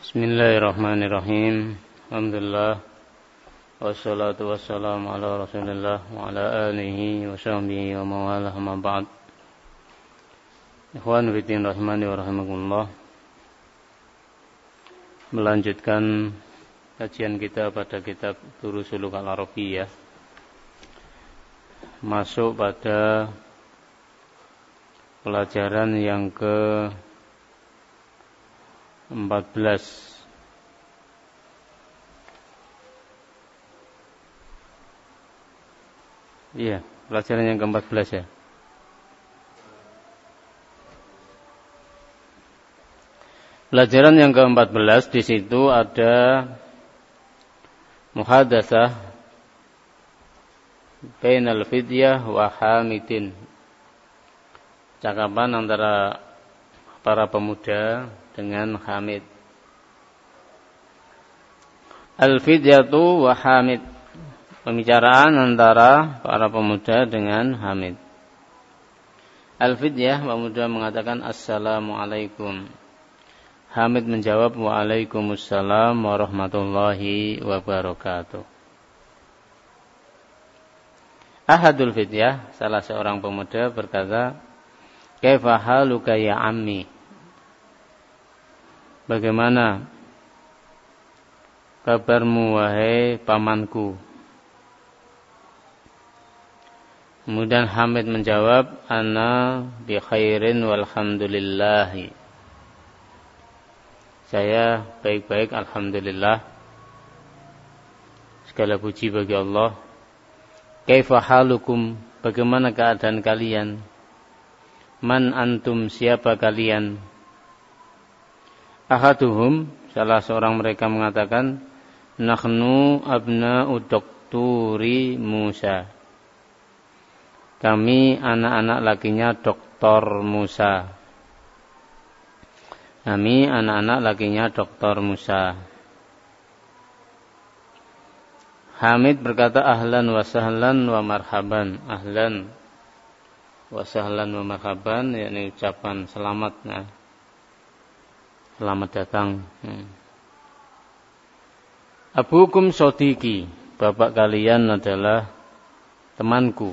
Bismillahirrahmanirrahim. Alhamdulillah. Wassalatu wassalamu ala Rasulillah wa ala alihi wa sahbihi wa mawalah amma ba'd. Ikhwan fillah rahimani wa rahimakumullah. Melanjutkan kajian kita pada kitab Durusul Lughah Arabiyyah. Masuk pada pelajaran yang ke-14. Iya, pelajaran yang ke-14 ya. Pelajaran yang ke-14 di situ ada muhadatsah bainal fidyah wa hamidin. Cakapan antara para pemuda dengan hamid. Al-fidyatu wa hamid. Pembicaraan antara para pemuda dengan hamid. Al-fidyah, pemuda mengatakan Assalamualaikum. Hamid menjawab Waalaikumsalam warahmatullahi wabarakatuh. Ahadul fidyah, salah seorang pemuda berkata, Kaifa haluka ya ammi? Bagaimana kabarmu wahai pamanku? Kemudian Hamid menjawab, Ana bi khairin walhamdulillahi. Saya baik-baik alhamdulillah. Segala puji bagi Allah. Kaifa halukum? Bagaimana keadaan kalian? Man antum, siapa kalian? Ahaduhum, salah seorang mereka mengatakan, Nakhnu abna'u dokturi Musa. Kami anak-anak lakinya Doktor Musa. Kami anak-anak lakinya Doktor Musa. Hamid berkata, Ahlan wa sahlan wa marhaban. Ahlan wa sahlan wa marhaban, yakni ucapan selamat. Nah. Selamat datang. Abukum sodiki, bapak kalian adalah temanku.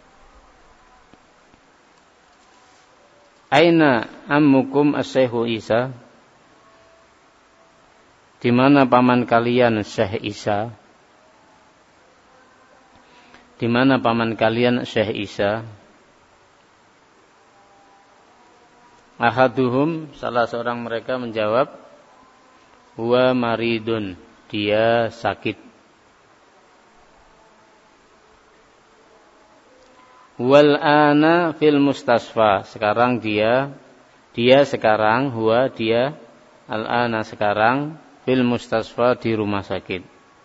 Aina ammukum as-Syekhu Isa? Di mana paman kalian Syekh Isa? Di mana paman kalian Syekh Isa? Ahaduhum, salah seorang mereka menjawab, Huwa maridun, dia sakit. Wal ana fil mustasfa, sekarang dia sekarang, huwa dia, al ana sekarang, fil mustasfa di rumah sakit.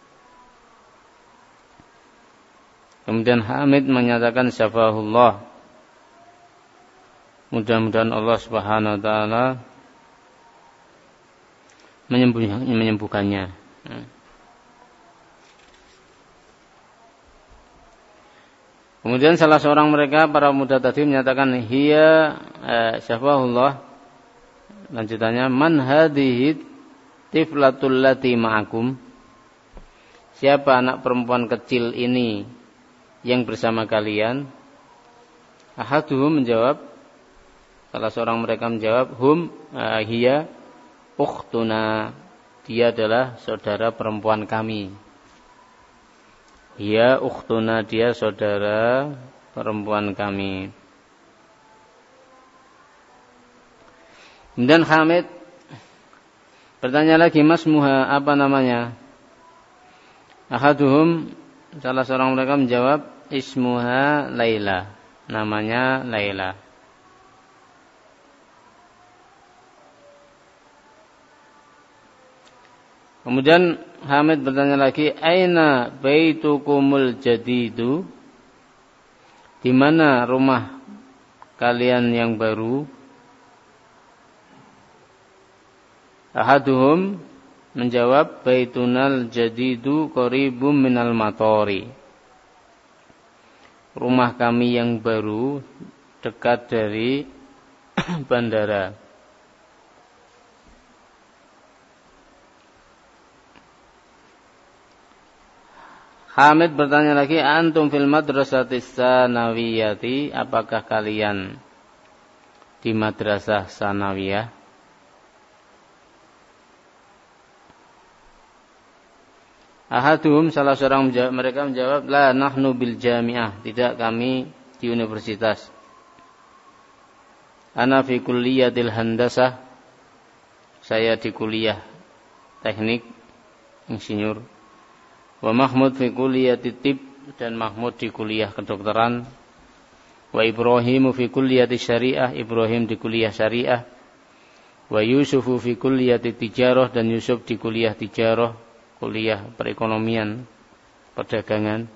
Kemudian Hamid menyatakan syafahullah. Mudah-mudahan Allah Subhanahu wa taala menyembuhkannya. Kemudian salah seorang mereka, para pemuda tadi menyatakan, hiya syafahullah. Lanjutannya, man hadhihi tiflatul lati ma'akum? Siapa anak perempuan kecil ini yang bersama kalian? Ahaduhum menjawab, salah seorang mereka menjawab, hiya ukhtuna, dia adalah saudara perempuan kami. Hiya ukhtuna, dia saudara perempuan kami. Kemudian Hamid bertanya lagi, masmuha, apa namanya? Ahaduhum, salah seorang mereka menjawab, ismuha Laila, namanya Laila. Kemudian Hamid bertanya lagi, aina baitukumul jadidu? Di mana rumah kalian yang baru? Ahaduhum menjawab, baitunal jadidu qaribum minal matori. Rumah kami yang baru dekat dari bandara. Hamid bertanya lagi, antum fil madrasatis sanawiyati, apakah kalian di madrasah sanawiyah? Ahaduhum, salah seorang mereka menjawab, la nahnu bil jami'ah, tidak, kami di universitas. Ana fi kulliyatil handasah, saya di kuliah teknik insinyur. Wa Mahmud fi kulliyatit tib, dan Mahmud di kuliah kedokteran. Wa Ibrahimu fi kulliyati syariah, Ibrahim di kuliah syariah. Wa Yusufu fi kulliyati tijarah, dan Yusuf di kuliah tijarah, kuliah perekonomian, perdagangan.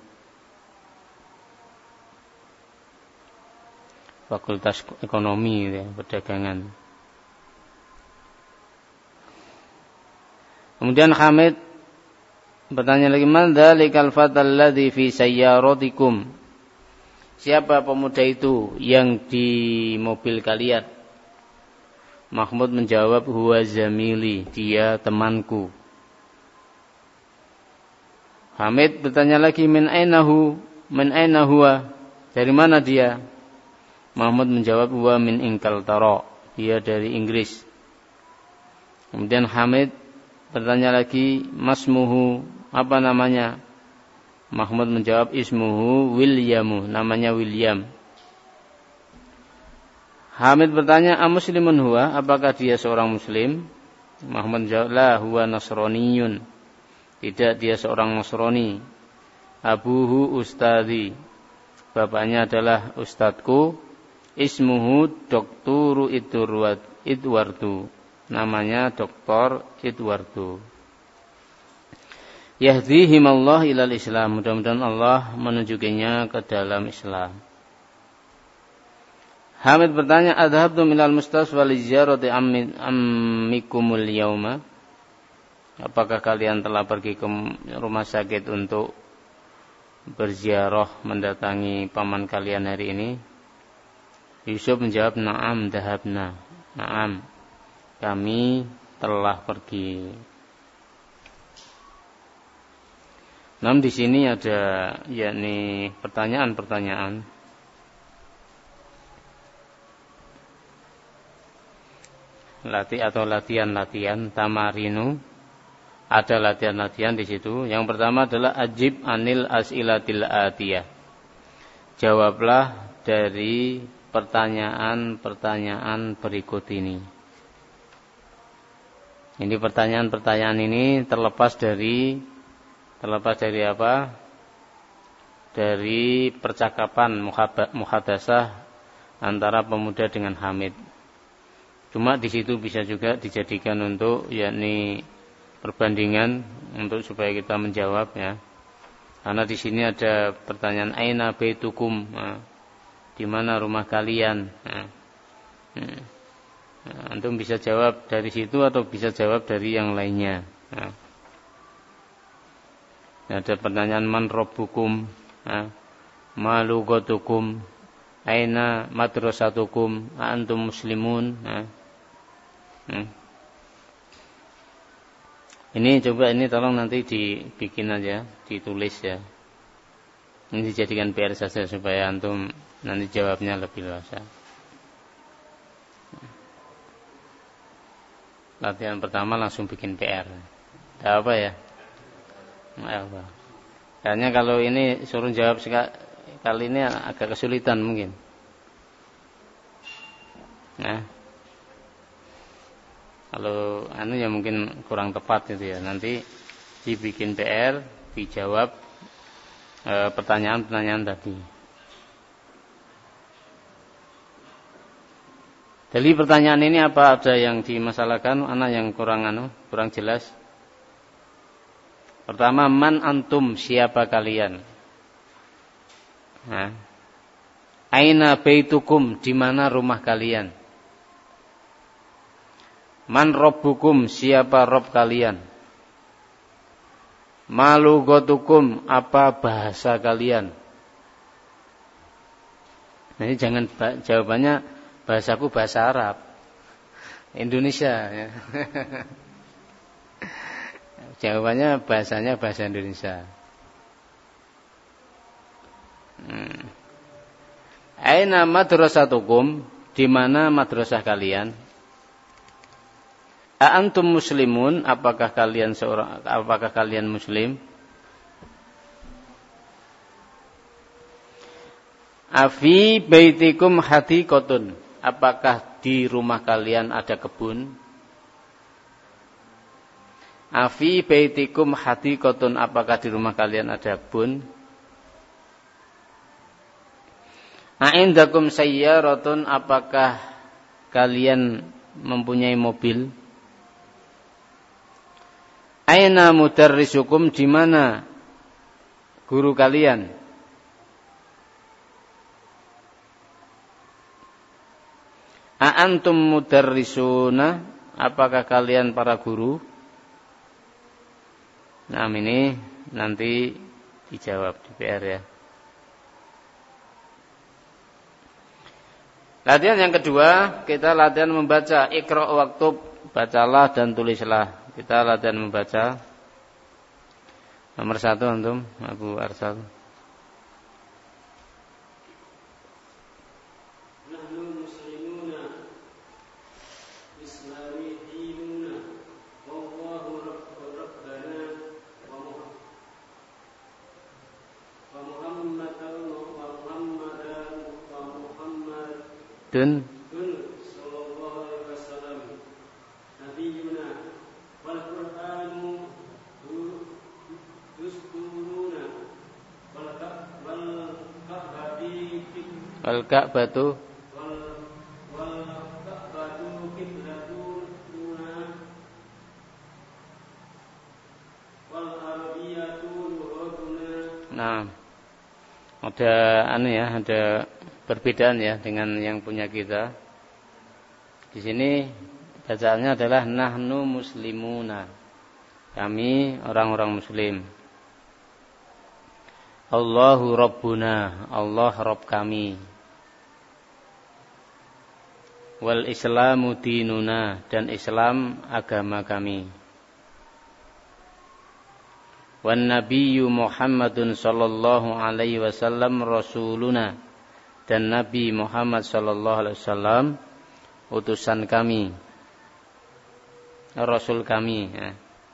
Fakultas ekonomi ya, perdagangan. Kemudian Hamid bertanya lagi, man dzalikal fatal ladzi fi sayyaratikum, siapa pemuda itu yang di mobil kalian? Mahmud menjawab, huwa zamili, dia temanku. Hamid bertanya lagi, min aina huwa, dari mana dia? Mahmud menjawab, huwa min Ingkaltara, dia dari Inggris. Kemudian Hamid bertanya lagi, masmuhu, apa namanya? Mahmud menjawab, ismuhu Williamu, namanya William. Hamid bertanya, amuslimun huwa, apakah dia seorang muslim? Mahmud menjawab, la huwa nasroniyun, tidak, dia seorang Nasrani. Abuhu ustadhi, bapaknya adalah ustadku. Ismuhu Dokturu Idwardu, namanya Doktor Idwardu. Yahdihimallah ilal Islam, mudah-mudahan Allah menunjukinya ke dalam Islam. Hamid bertanya, adhabtum ilal mustasfa li ziyarati ammikumul yauma, apakah kalian telah pergi ke rumah sakit untuk berziarah mendatangi paman kalian hari ini? Yusuf menjawab, na'am dahabna, na'am, kami telah pergi. Namun di sini ada yakni pertanyaan-pertanyaan. Latihan tamarinu, ada latihan-latihan di situ. Yang pertama adalah ajib anil as'ilatil atiyah, jawablah dari pertanyaan-pertanyaan berikut ini. Ini pertanyaan-pertanyaan ini terlepas dari apa? Dari percakapan muhadasah antara pemuda dengan Hamid. Cuma di situ bisa juga dijadikan untuk yakni perbandingan untuk supaya kita menjawab ya. Karena di sini ada pertanyaan aina baitukum, di mana rumah kalian? Antum bisa jawab dari situ atau bisa jawab dari yang lainnya. Ada pertanyaan man rabbukum, ma lughatukum, aina madrasatukum, antum muslimun. Ini coba ini tolong nanti dibikin aja, ditulis ya. Ini dijadikan PR saja supaya antum nanti jawabnya lebih luasa. Latihan pertama langsung bikin PR. Tidak apa ya? Tidak apa. Kayaknya kalau ini suruh jawab kali ini agak kesulitan mungkin. Nah, kalau ya mungkin kurang tepat gitu ya. Nanti dibikin PR, dijawab pertanyaan-pertanyaan tadi. Dari pertanyaan ini apa ada yang dimasalahkan? Ana yang kurang jelas. Pertama, man antum, siapa kalian? Aina baitukum, di mana rumah kalian? Man rabbukum, siapa Rabb kalian? Ma lughatukum, apa bahasa kalian? Nah, ini jangan jawabannya bahasaku bahasa Arab Indonesia ya. Jawabannya bahasanya bahasa Indonesia. Aina madrasatukum, di mana madrasah kalian? A antum muslimun, apakah kalian muslim? Afi baitikum hadiqatun, apakah di rumah kalian ada kebun? Afi baitikum hadiqatun, apakah di rumah kalian ada kebun? A'indakum sayyaratun, apakah kalian mempunyai mobil? Aina mudarrisukum, di mana guru kalian? A'antum mudarrisuna, apakah kalian para guru? Nah, ini nanti dijawab di PR ya. Latihan yang kedua, kita latihan membaca. Iqra' waktub, bacalah dan tulislah. Kita latihan membaca. Nomor 1 antum, Abu Arsal. Dun sallallahu alaihi wasallam nabiyuna wal qur'anu dusturuna wal ka'batu qiblatuna wal arabiyatu nuhuduna. Nah, ada ada perbedaan ya dengan yang punya kita. Di sini bacaannya adalah nahnu muslimuna. Kami orang-orang muslim. Allahu rabbuna, Allah Rabb kami. Wal islamu dinuna, dan Islam agama kami. Wan nabiyyu Muhammadun sallallahu alaihi wasallam rasuluna, dan Nabi Muhammad sallallahu alaihi wasallam utusan kami, rasul kami ya.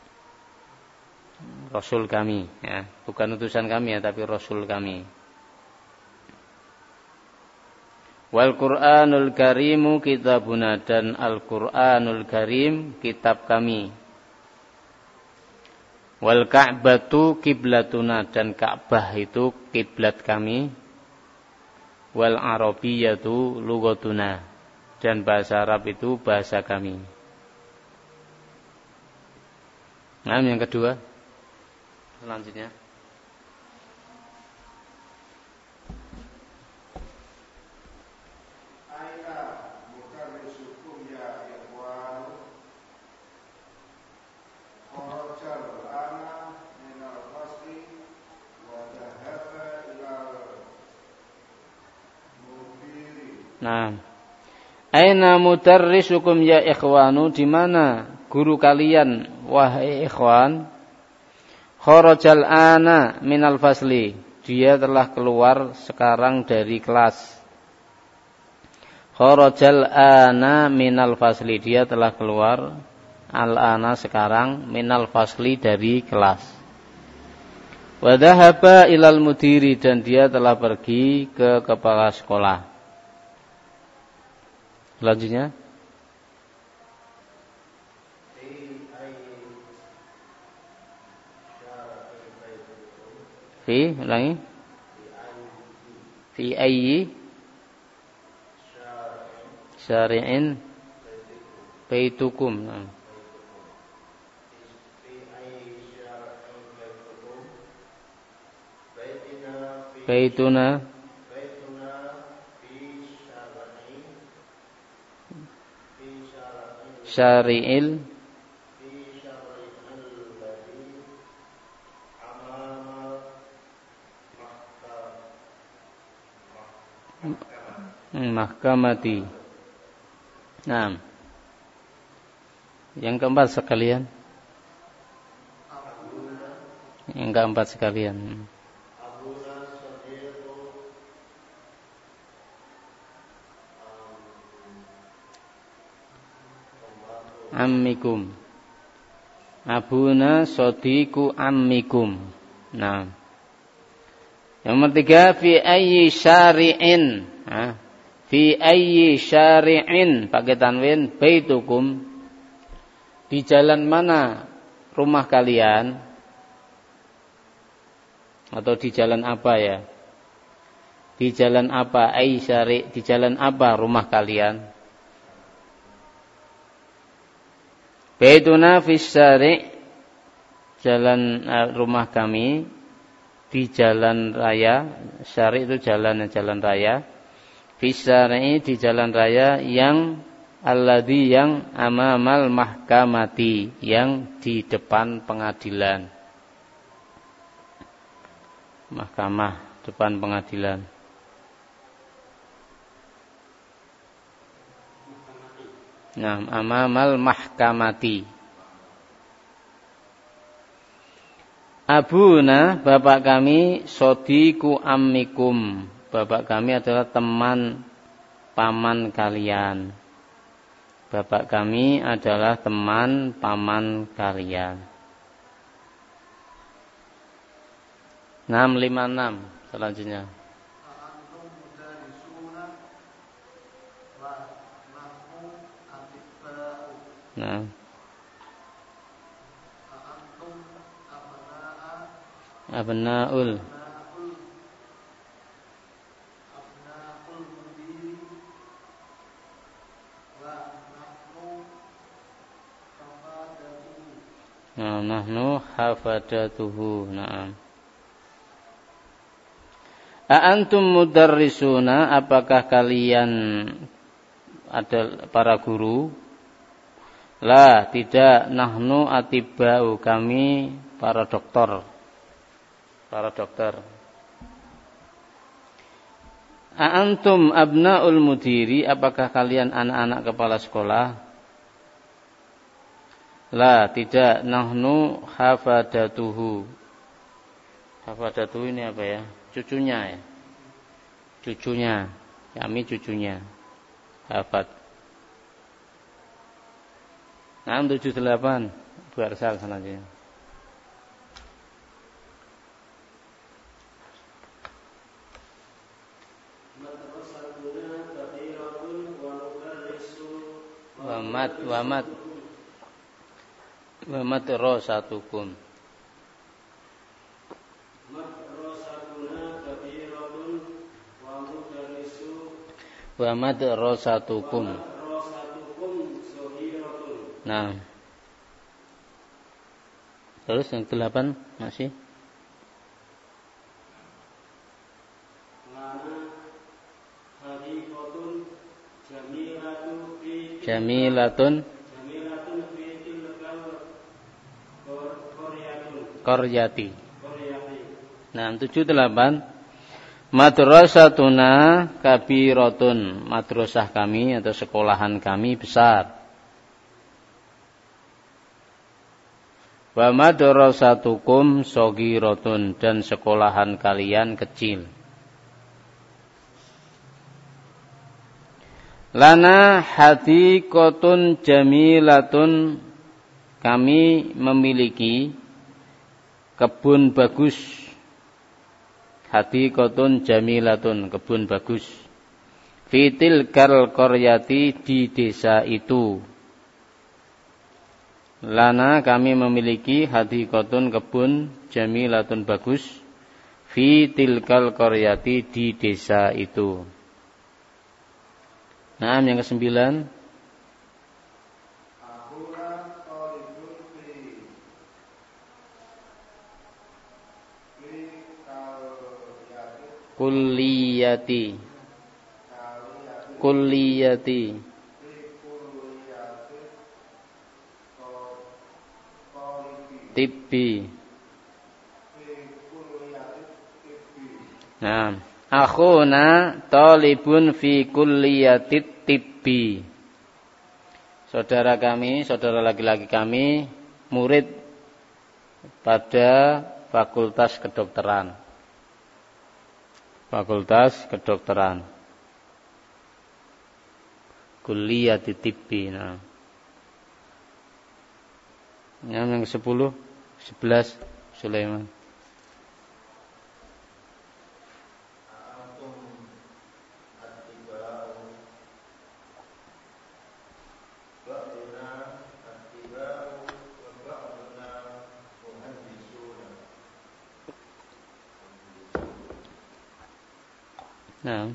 Rasul kami ya, bukan utusan kami ya, tapi rasul kami. Wal Qur'anul Karimu kitabuna, dan Al-Qur'anul Karim kitab kami. Wal Ka'batu kiblatuna, dan Ka'bah itu kiblat kami. Wal Arabiyatu lughatuna, dan bahasa Arab itu bahasa kami. Nah, yang kedua. Selanjutnya. Aina mudarrisukum ya ikhwan. Kharajal ana minal fasli wa dhahaba ilal mubiri. Nah, aina mudarrisukum ya ikhwanu, di mana guru kalian wahai ikhwan? Kharajal ana minal fasli, dia telah keluar sekarang dari kelas. Kharajal ana minal fasli, dia telah keluar al-ana sekarang minal fasli dari kelas. Wa dhahaba ilal mudiri, dan dia telah pergi ke kepala sekolah. Selanjutnya. Ulangi. Fi ayyi syari'in baitukum. Baituna syari'il mahkamati. Nah, yang keempat sekalian. Yang keempat sekalian. ammikum. Abuna sadiqu ammikum. Nah. Yang nomor 3 fi ayyi syari'in. Fi ayyi syari'in pakai tanwin baitukum. Di jalan mana rumah kalian? Atau di jalan apa ya? Di jalan apa ayyi syari'? Di jalan apa rumah kalian? Baituna fi syari', jalan rumah kami di jalan raya. Syari' itu jalan raya. Fi syari' di jalan raya yang alladzi yang amamal mahkamati, yang di depan pengadilan. Mahkamah, depan pengadilan. Nah, amamal mahkamati. Abuna, bapak kami, sodiku ammikum. Bapak kami adalah teman paman kalian. Bapak kami adalah teman paman kalian. 656 selanjutnya. Nah. Abnaul nahnu hafadatuhu. Na'am. Antum mudarrisuna, apakah kalian ada para guru? La, tidak. Nahnu atibau, kami para dokter. Para dokter. Antum abnaul mudiri, apakah kalian anak-anak kepala sekolah? La, tidak. Nahnu hafadatuhu. Hafadatuhu ini apa ya? Cucunya ya. Cucunya. Kami cucunya. Hafad. 678. Bu Arsal selanjutnya. Wa madrasatukum. Wa madrasatukum. Nah. Terus yang 8 masih. Jamilatun Qaryati. Nah, 78. Madrasatuna kabiratun. Madrasah kami atau sekolahan kami besar. Wa madrasatukum shagiratun, dan sekolahan kalian kecil. Lana hadiqatun jamilatun, kami memiliki kebun bagus. Hadiqatun jamilatun, kebun bagus. Fitil kal qaryati, di desa itu. Lana, kami memiliki hadiqatun, kebun jamilatun, bagus. Fitil kal qaryati, di desa itu. Nah, yang ke-9. Kulliyati. Tibbi. Nah, akhuna talibun fi kulliyatit tibbi. Saudara kami, saudara laki-laki kami, murid pada fakultas kedokteran. Fakultas kedokteran. Kulliyatit tibbi. Nah. Yang ke-10, 11 Sulaiman. Nah.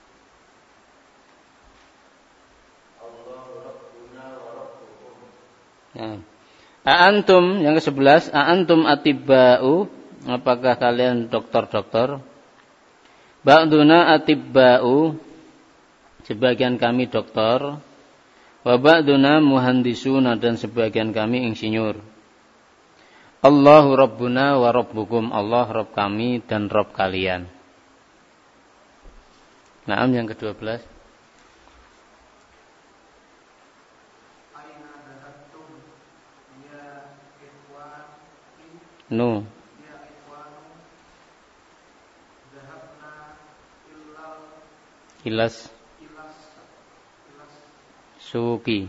Nah. A'antum yang ke-11, a'antum atibba'u, apakah kalian dokter-dokter? Ba'duna atibba'u, sebagian kami dokter. Wa ba'duna muhandisuna, dan sebagian kami insinyur. Allahu rabbuna wa rabbukum, Allah Rabb kami dan Rabb kalian. Naam yang ke-12. No. Ilas suki.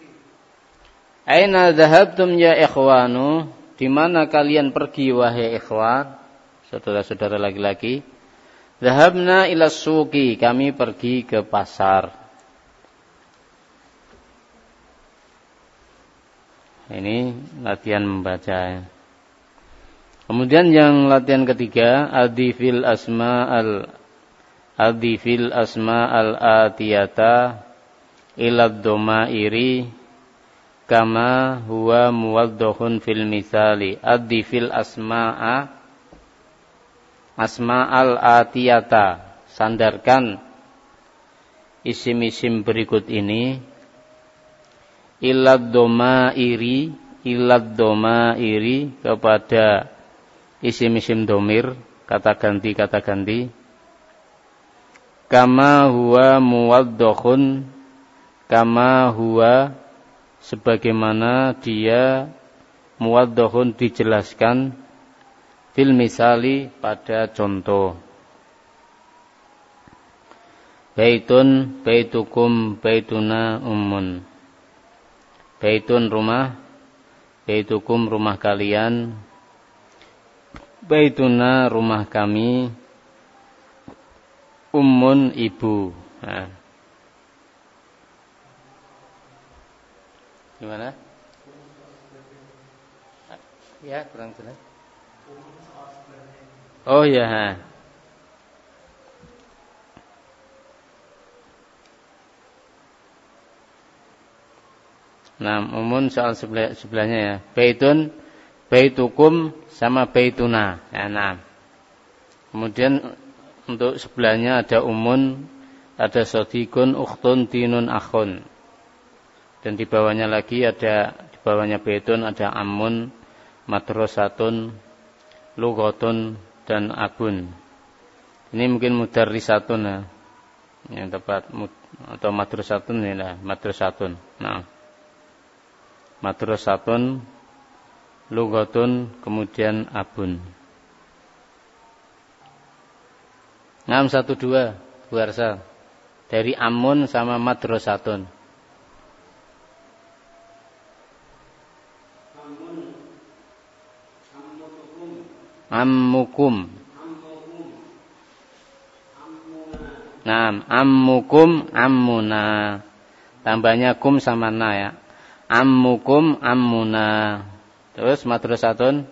Aina dhahabtum ya ikhwanu? Di mana kalian pergi wahai ikhwan? Saudara-saudara laki-laki. Dhahabna ilas suki, kami pergi ke pasar. Ini latihan membaca. Kemudian yang latihan ketiga, adifil asma al-atiyata ilad domairi kama huwa muwaddohun fil misali. Adifil asma al-atiyata, sandarkan isim-isim berikut ini ilad domairi kepada isim-isim domir, kata ganti. Kama huwa muwaddohun, kama huwa sebagaimana dia, muwaddohun dijelaskan, fil misali pada contoh. Baitun, baitukum, baituna ummun. Baitun rumah, baitukum rumah kalian, baituna rumah kami, ummun ibu. Nah. Gimana? Ya, kurang jelas. Oh ya. Nah, ummun soal sebelahnya ya. Baitun, baitukum sama baituna. Ya, nah. Kemudian untuk sebelahnya ada ummun, ada sodikun, ukhtun, dinun, akhun. Dan di bawahnya lagi ada, di bawahnya baitun ada amun, madrasatun, lughatun, dan abun. Ini mungkin mudarrisatun ya. Yang tepat, atau madrasatun ya lah, madrasatun. Nah. Madrasatun, lughatun, kemudian abun. 612 Bu Arsal. Dari amun sama madrasatun. Ammukum. Nah, ammukum, ammuna. Tambahnya kum sama na ya. Ammukum, ammuna. Terus madrasatun.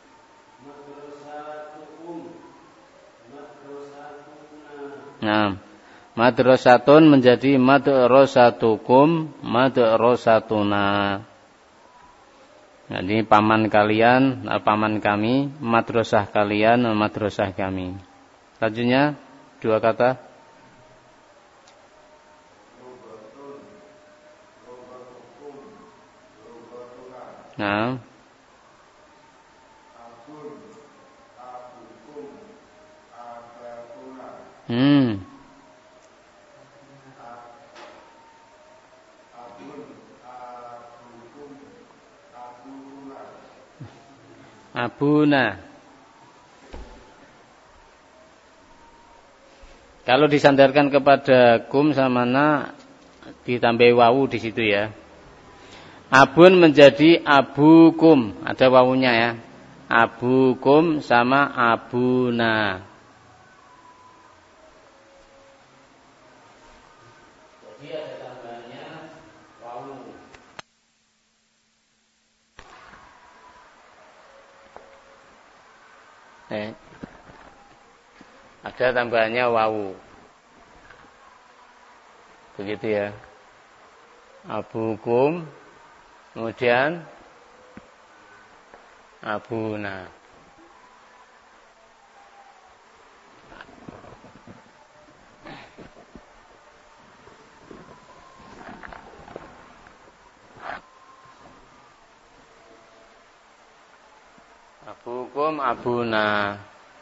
Nah, madrasatun menjadi madrasatukum, madrasatuna. Nah, ini paman kalian, paman kami, madrasah kalian, madrasah kami. Selanjutnya dua kata. Nah. Abuna. Kalau disandarkan kepada kum sama na, ditambah wawu di situ ya. Abun menjadi abukum, ada wawunya ya. Abukum sama abuna. Jadi ada tambahannya wawu. Ada tambahannya wawu. Begitu ya. Abukum, kemudian abuna. Abukum, abuna.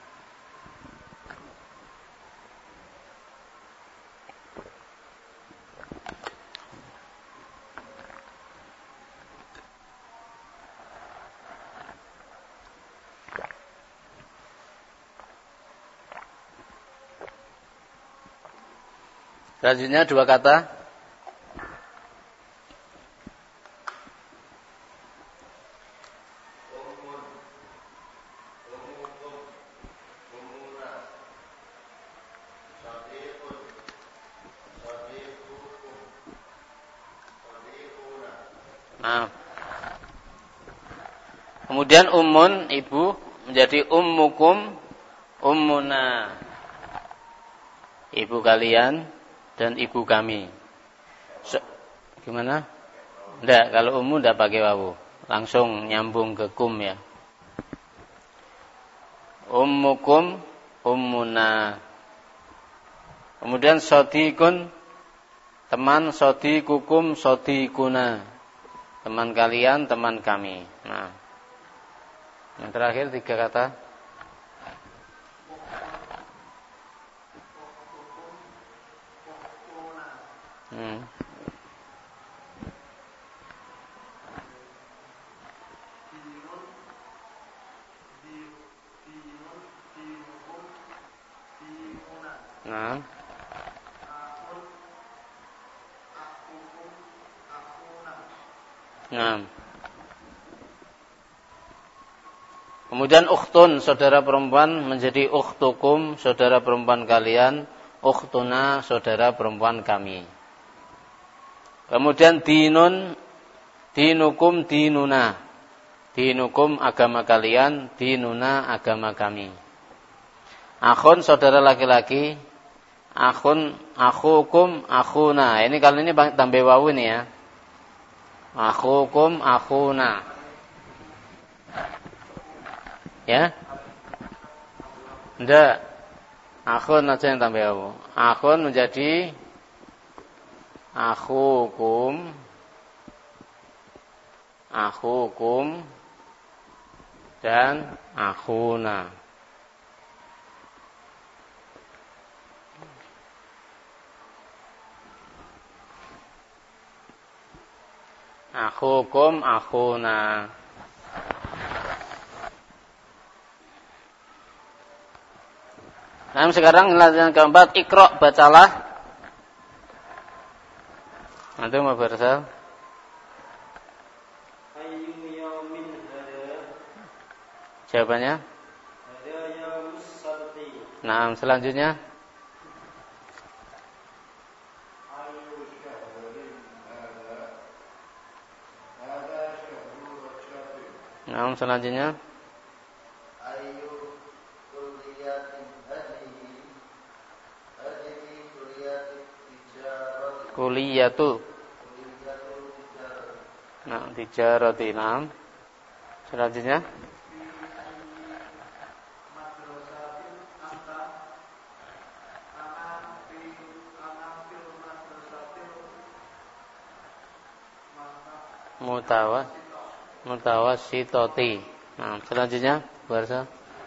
Selanjutnya dua kata. Nah. Kemudian ummun, ibu, menjadi ummukum, ummuna. Ibu kalian dan ibu kami. Gimana? Enggak, kalau ummu enggak pakai wawu. Langsung nyambung ke kum ya. Ummukum, ummuna. Kemudian sodikun, teman, sodikukum, sodikuna. Teman kalian, teman kami. Nah, yang terakhir tiga kata. Nah. Nah. Kemudian ukhtun, saudara perempuan menjadi ukhtukum, saudara perempuan kalian, ukhtuna, saudara perempuan kami. Kemudian dinun, dinukum, dinuna. Dinukum agama kalian, dinuna agama kami. Akhun, saudara laki-laki, akhun, akhukum, akhuna. Ini kali ini tambah wawu nih ya. Akhukum, akhuna. Ya? Enggak. Akhun aja yang tambah wawu. Akhun menjadi akhukum, akhukum, dan akhuna. Akhukum, akhuna. Nah, sekarang latihan keempat, Iqra, bacalah. Nanti mau bersal. Jawabannya? Nah, selanjutnya. Nah, selanjutnya. Kuliyatu. Nah, tijarati. Nah, selanjutnya. Mutawassitati. Nah, selanjutnya, bahasa.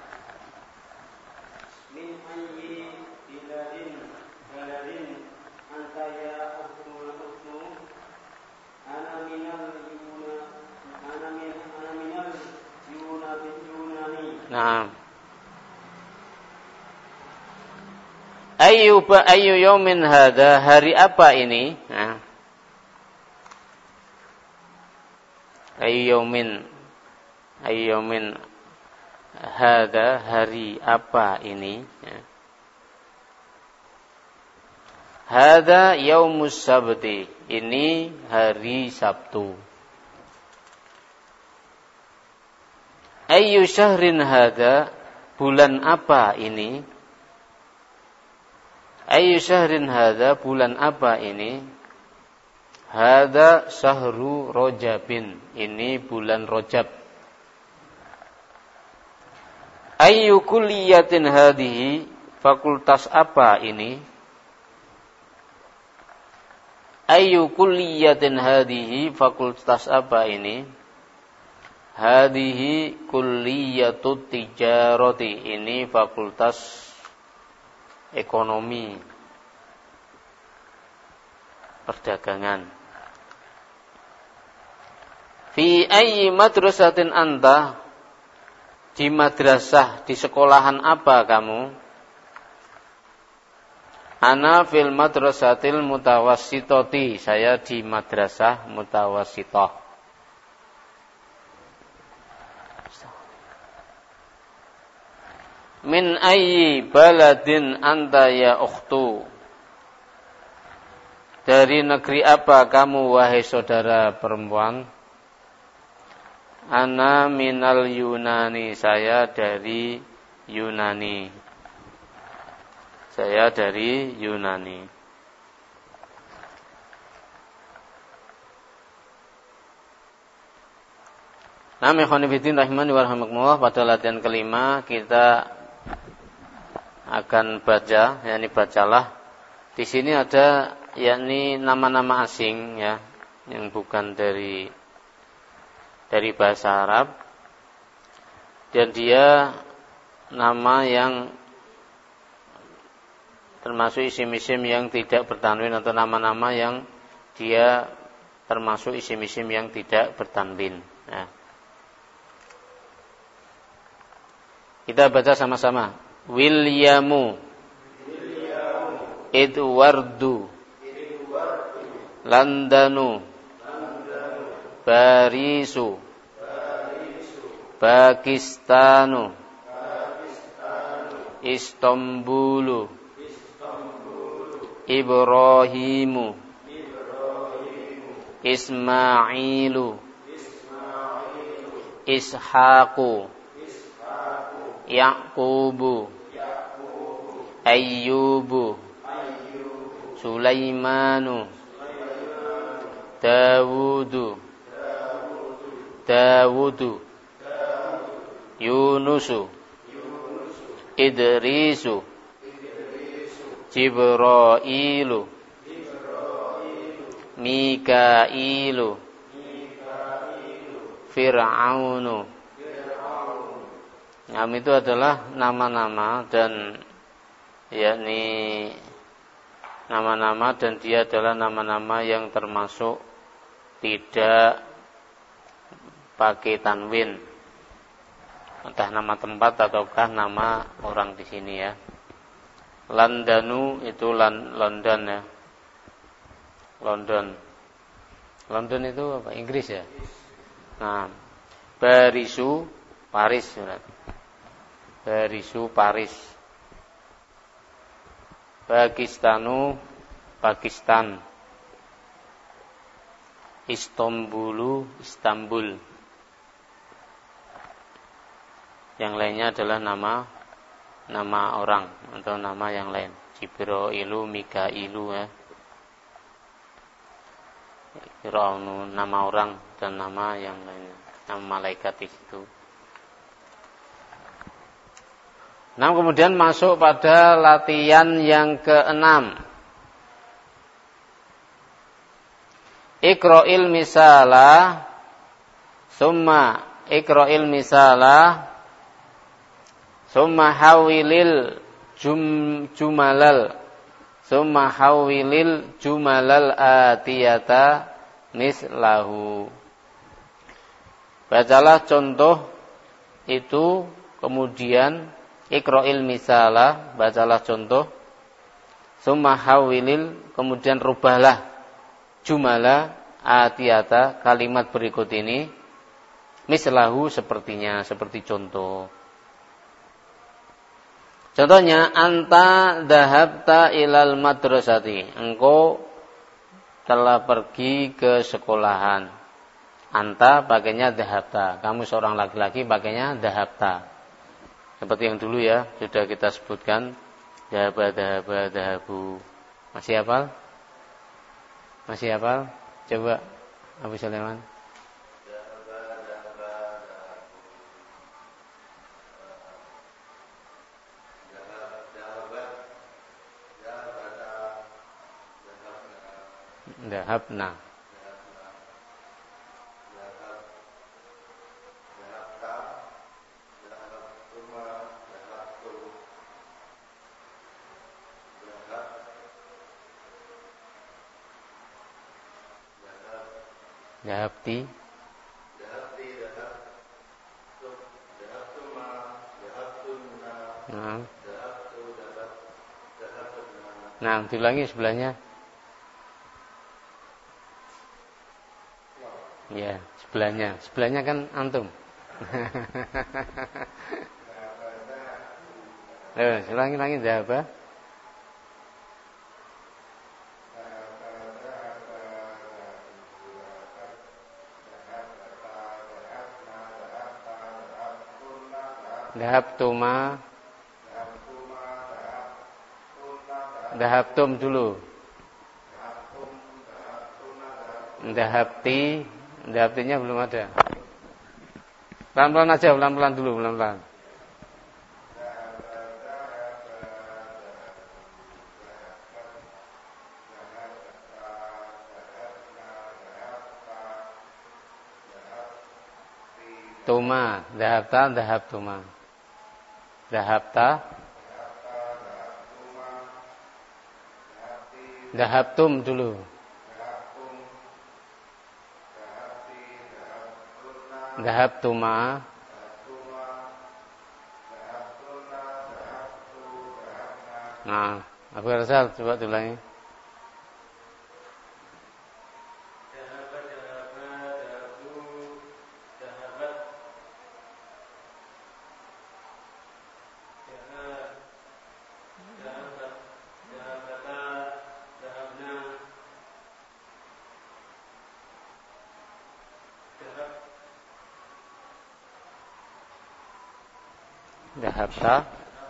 Nah. Ayyu yaumin hadza, hari apa ini? Nah. Ayyumin hada, hari apa ini? Ya. Hada yaumus sabti, ini hari Sabtu. Ayyu syahrin hada, bulan apa ini? Ayyu syahrin hada, bulan apa ini? Hada syahru Rajabin, ini bulan Rajab. Ayyu kulliyatin hadihi, fakultas apa ini? Ayyu kulliyatin hadihi, fakultas apa ini? Hadihi kulliyatut tijarati, ini fakultas ekonomi perdagangan. Fi ayyi madrasatin anta, di madrasah, di sekolahan apa kamu? Ana fil madrasatil mutawassitati, saya di madrasah mutawassithah. Min ayyi baladin anta ya ukhtu, dari negeri apa kamu wahai saudara perempuan? Ana minal Yunani, saya dari Yunani. Saya dari Yunani. Nah, ikhwan fillah rahimani wa rahimakumullah, pada latihan kelima kita akan baca, yakni bacalah. Di sini ada yakni nama-nama asing ya, yang bukan dari bahasa Arab, dan dia nama yang termasuk isim-isim yang tidak bertanwin, atau nama-nama yang dia termasuk isim-isim yang tidak bertanwin. Nah, kita baca sama-sama. Williamu, Edwardu, Landanu, Barisu, Pakistanu, Istanbulu, Ibrahimu, Ismailu, Ishaqu, Yaqubu, Ayyubu, Sulaimanu, Dawudu, Yunusu, Idrisu, Jibrailu, Mikailu, Fir'aunu. Itu adalah nama-nama, dan yakni nama-nama, dan dia adalah nama-nama yang termasuk tidak pakai tanwin, entah nama tempat ataukah nama orang di sini ya. Landanu itu London ya. London itu apa? Inggris ya. Nah, Barisu Paris. Barisu Paris. Pakistanu Pakistan. Istanbulu Istanbul. Yang lainnya adalah nama orang atau nama yang lain. Jibrailu, Mikailu ya. Fir'aunu nama orang dan nama yang lainnya, nama malaikat itu. Nah, kemudian masuk pada latihan yang ke-6. Iqra'il misalah, summa iqra'il misalah, summa hawilil jumalal, summa hawilil jumalal atiyata mislahu. Bacalah contoh itu, kemudian iqra'il misalah, bacalah contoh, summa hawilil, kemudian rubahlah jumala atiyata, kalimat berikut ini, Mislahu sepertinya, seperti contoh. Contohnya, anta dhahabta ilal madrasati. Engkau telah pergi ke sekolahan. Anta pakainya dhahabta. Kamu seorang laki-laki pakainya dhahabta. Seperti yang dulu ya, sudah kita sebutkan. Dhahaba, dhahaba, dhahabu. Masih hafal? Masih hafal? Coba Abu Sulaiman. Dhahabna. Dhahabti. Nah, diulangi sebelahnya. Ya, sebelahnya. Sebelahnya kan antum. Ulangi dhahaba. Dhahabtuma. Dhahabtum dulu. Dhahabti. Dhahabtinya belum ada. Pelan-pelan aja, pelan-pelan dulu, pelan-pelan. Tuma, dhahabta, dhahabtuma. Dhahabta, dhahabtum dulu. Dhahabtuma. Nah, Abu Rizal coba ulangi. Dhahabta.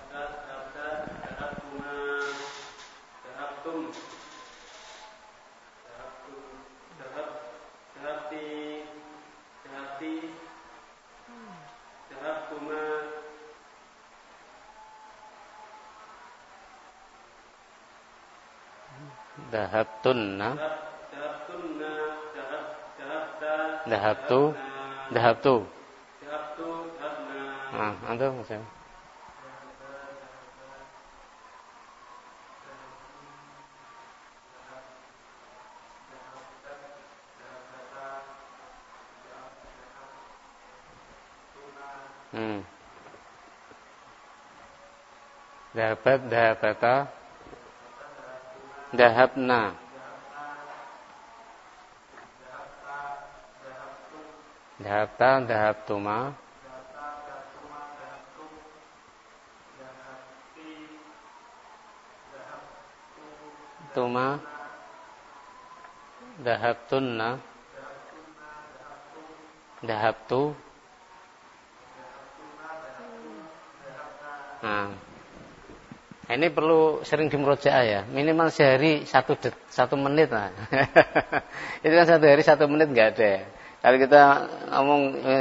Dhahabtunna. Dhahabtu. Dhahabtu. Nah, antum masih. Dhahabat, dhahabata. Dhahabna. Dhahabta, dhahabtuma. Tuma. Dhahabtunna. Dhahabtu. Nah, ini perlu sering dimurojaah ya. Minimal sehari 1 menit lah. Itu kan 1 hari 1 menit nggak ada ya. Kalau kita ngomong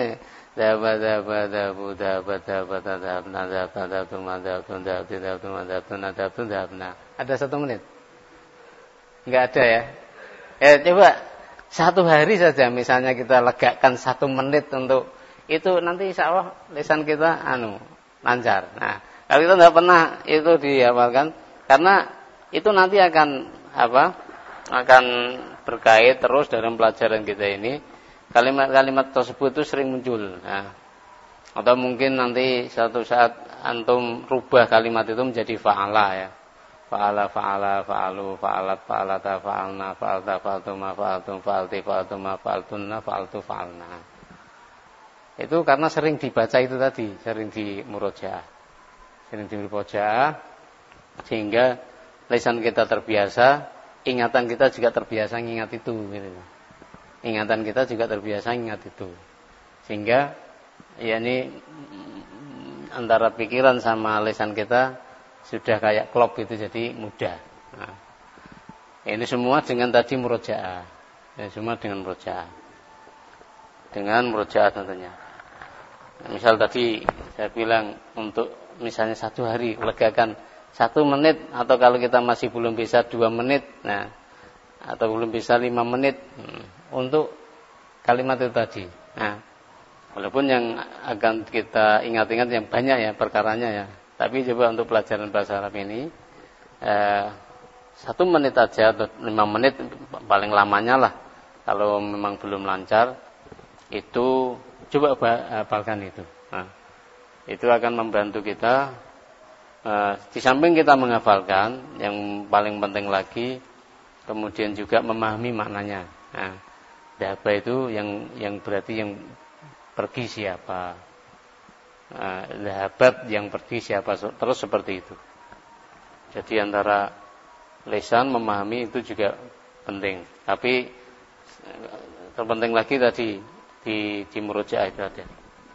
ada 1 menit? Nggak ada ya. Coba 1 hari saja misalnya kita legakan 1 menit untuk itu, nanti insya Allah lisan kita lancar. Nah, kalau kita tidak pernah itu dihafalkan, karena itu nanti akan berkait terus dalam pelajaran kita ini. Kalimat-kalimat tersebut itu sering muncul. Nah, atau mungkin nanti suatu saat antum rubah kalimat itu menjadi fa'ala ya. Fa'ala, fa'ala, fa'alu, fa'alat, fa'alata, fa'alna, fa'alta, fa'altuma, fa'altum, fa'alti, fa'altuma, fa'altunna, fa'altu, fa'alna. Itu karena sering dibaca itu tadi, sering di murojaah. Sering di murojaah sehingga lisan kita terbiasa, ingatan kita juga terbiasa ingat itu gitu. Ingatan kita juga terbiasa ingat itu. Sehingga ya ini antara pikiran sama lisan kita sudah kayak klop itu, jadi mudah. Nah, ini semua dengan tadi murojaah. Ya, semua dengan murojaah. Dengan murojaah tentunya. Misal tadi saya bilang untuk misalnya 1 hari legakan 1 menit, atau kalau kita masih belum bisa 2 menit, nah atau belum bisa 5 menit untuk kalimat itu tadi. Nah, walaupun yang akan kita ingat-ingat yang banyak ya perkaranya ya, tapi coba untuk pelajaran bahasa Arab ini 1 menit aja atau 5 menit paling lamanya lah. Kalau memang belum lancar itu coba hafalkan itu. Nah, itu akan membantu kita. Di samping kita menghafalkan, yang paling penting lagi kemudian juga memahami maknanya. Nah, dhahaba itu yang berarti yang pergi siapa. Dhahabat yang pergi siapa, terus seperti itu. Jadi antara lisan memahami itu juga penting. Tapi terpenting lagi tadi di murojaah itu ada.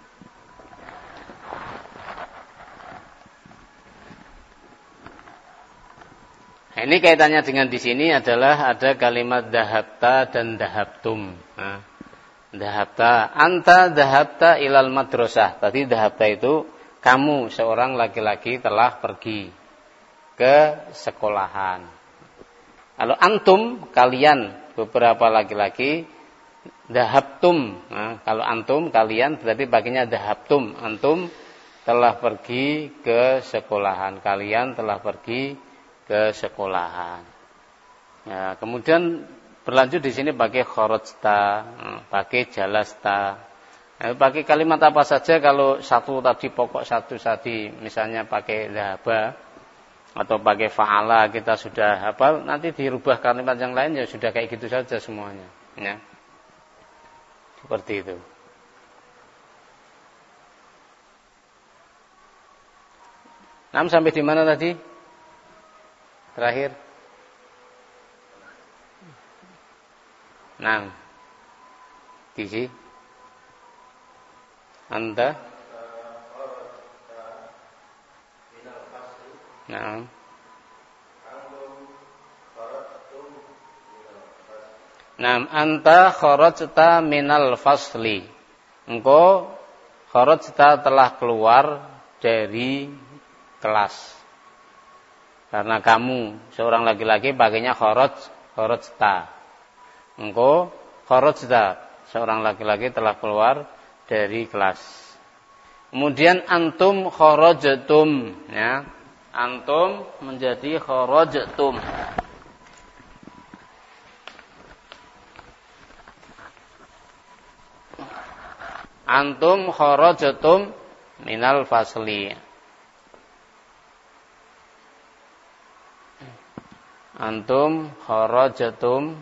Nah, ini kaitannya dengan di sini adalah ada kalimat dhahabta dan dhahabtum. Nah, dhahabta, anta dhahabta ilal madrasah. Tadi dhahabta itu kamu seorang laki-laki telah pergi ke sekolahan. Kalau antum kalian beberapa laki-laki, dhahabtum. Nah, kalau antum kalian berarti pakainya dhahabtum. Antum telah pergi ke sekolahan. Kalian telah pergi ke sekolahan. Ya, kemudian berlanjut di sini pakai kharajta, pakai jalasta. Pakai kalimat apa saja kalau satu tadi pokok satu tadi misalnya pakai dhahaba atau pakai fa'ala kita sudah hafal, nanti dirubah kalimat yang lain ya sudah kayak gitu saja semuanya. Ya. Seperti itu. Sampai di mana tadi? Terakhir. Tisi. Anta. Anta kharajta minal fasli. Engkau kharajta telah keluar dari kelas. Karena kamu seorang laki-laki pakainya kharajta. Engkau kharajta, seorang laki-laki telah keluar dari kelas. Kemudian antum kharajtum, ya. Antum menjadi kharajtum. Antum kharajtum minal fasli. Antum kharajtum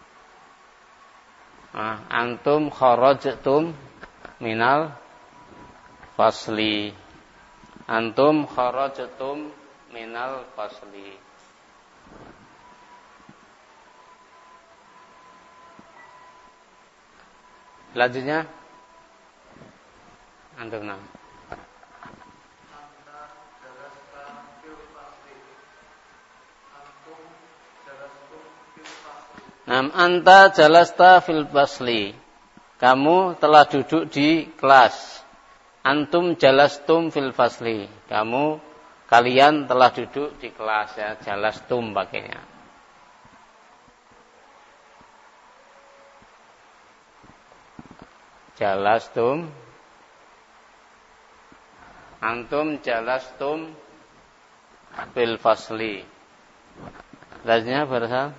minal fasli. Antum kharajtum minal fasli. Selanjutnya antum anta jalasta fil fasli. Kamu telah duduk di kelas. Antum jalastum fil fasli. Kalian telah duduk di kelas, ya. Jalastum pakainya. Jalastum. Antum jalastum fil fasli. Lazimnya berasal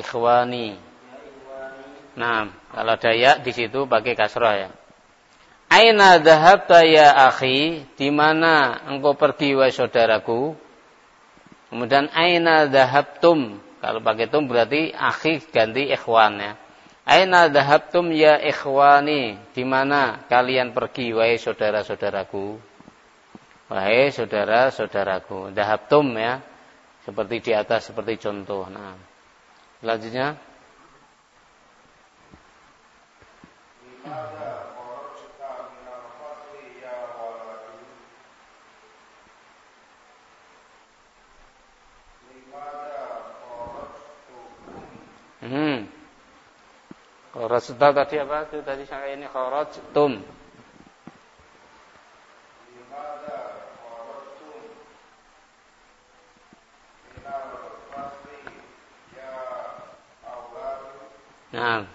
ikhwani. Nah, kalau ada ya di situ pakai kasrah ya. Aina dhahabta ya akhi, di mana engkau pergi wahai saudaraku. Kemudian aina dhahabtum, kalau pakai tum berarti akhi ganti ikhwan ya. Aina dhahabtum ya ikhwani, di mana kalian pergi wahai saudara-saudaraku. Wahai saudara-saudaraku. Dhahabtum ya, seperti di atas, seperti contoh. Nah, selanjutnya Kharajta tadi apa? Itu tadi saya ini kharajtum. Nah.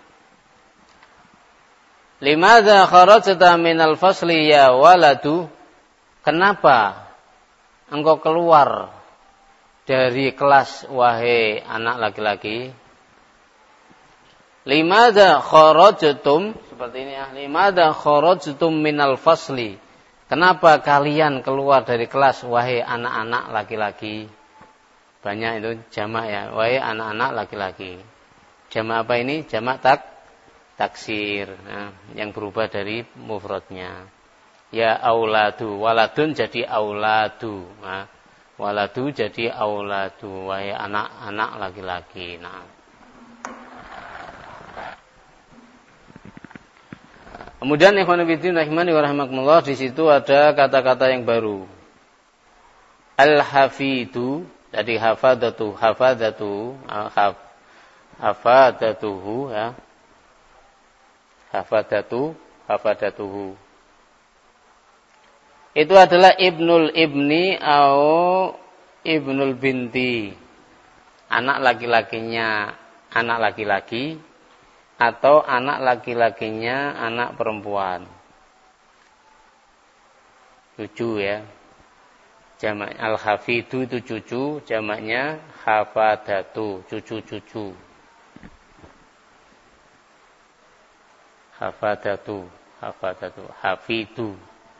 Limadza kharajta minal fasli ya waladu? Kenapa engkau keluar dari kelas wahai anak laki-laki? Limadza kharajtum, seperti ini ya. Limadza kharajtum minal fasli? Kenapa kalian keluar dari kelas wahai anak-anak laki-laki? Banyak itu jamak ya, wahai anak-anak laki-laki. Jamak apa ini? Jamak taksir, nah, yang berubah dari mufradnya. Ya auladu, waladun jadi auladu. Nah, waladu jadi auladu, wahai anak-anak laki-laki. Nah. Kemudian ikhwan fillah rahimani wa rahimakumullah, di situ ada kata-kata yang baru. Al-hafidu, jadi hafadatuhu ya. Hafadatuhu. Itu adalah ibnul ibni atau ibnul binti. Anak laki-lakinya anak laki-laki atau anak laki-lakinya anak perempuan. Cucu ya. Jamak al-hafidu itu cucu, jamaknya hafadatu, cucu-cucu. Hafadatu, hafidu.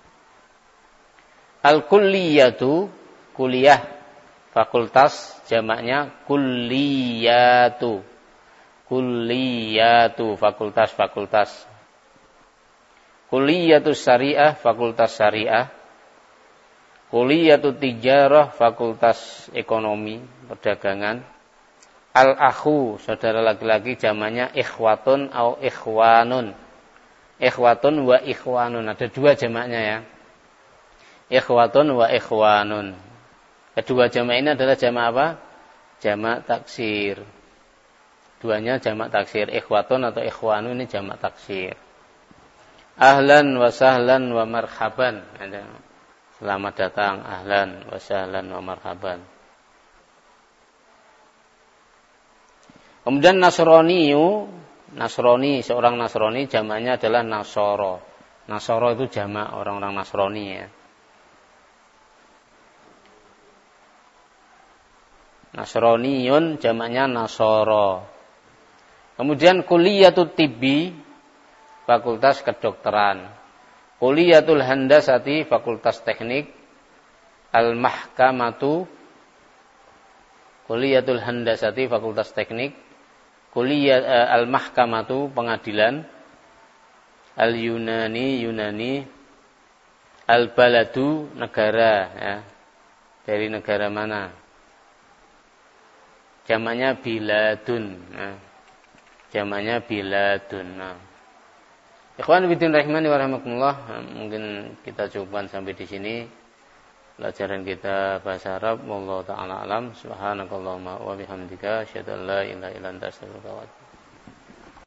Al-kulliyatu, kuliah, fakultas, jamaknya kulliyatu. Kulliyatu, fakultas. Kulliyatu syariah, fakultas syariah. Kulliyatu tijarah, fakultas ekonomi, perdagangan. Al-akhu, saudara laki-laki, jamaknya ikhwatun atau ikhwanun. Ikhwatun wa ikhwanun, ada dua jamaknya ya. Ikhwatun wa ikhwanun. Kedua jamak ini adalah jamak apa? Jamak taksir. Duanya jamak taksir. Ikhwatun atau ikhwanun ini jamak taksir. Ahlan wa sahlan wa marhaban. Selamat datang, ahlan wa sahlan wa marhaban. Kemudian Nasrani, seorang Nasrani jamaknya adalah Nasoro. Nasoro itu jamak orang-orang Nasrani ya. Nasroniyun jamaknya Nasoro. Kemudian kuliyatul tibbi, fakultas kedokteran. Kuliyatul handasati, fakultas teknik. Al-mahkamatu, kuliyatul handasati, fakultas teknik. Kuliah al-mahkamatu, pengadilan. Al-Yunani, Yunani. Al-baladu, negara ya. Dari negara mana? Jamaknya biladun. Nah, jamaknya biladun. Nah. Ikhwan fillah rahimani wa rahimakumullah, mungkin kita cukupkan sampai di sini pelajaran kita bahasa Arab. Wallahu taala alam. Subhanakallahumma wa bihamdika asyhadu an la ilaha illa anta astaghfiruka wa atubu ilaik.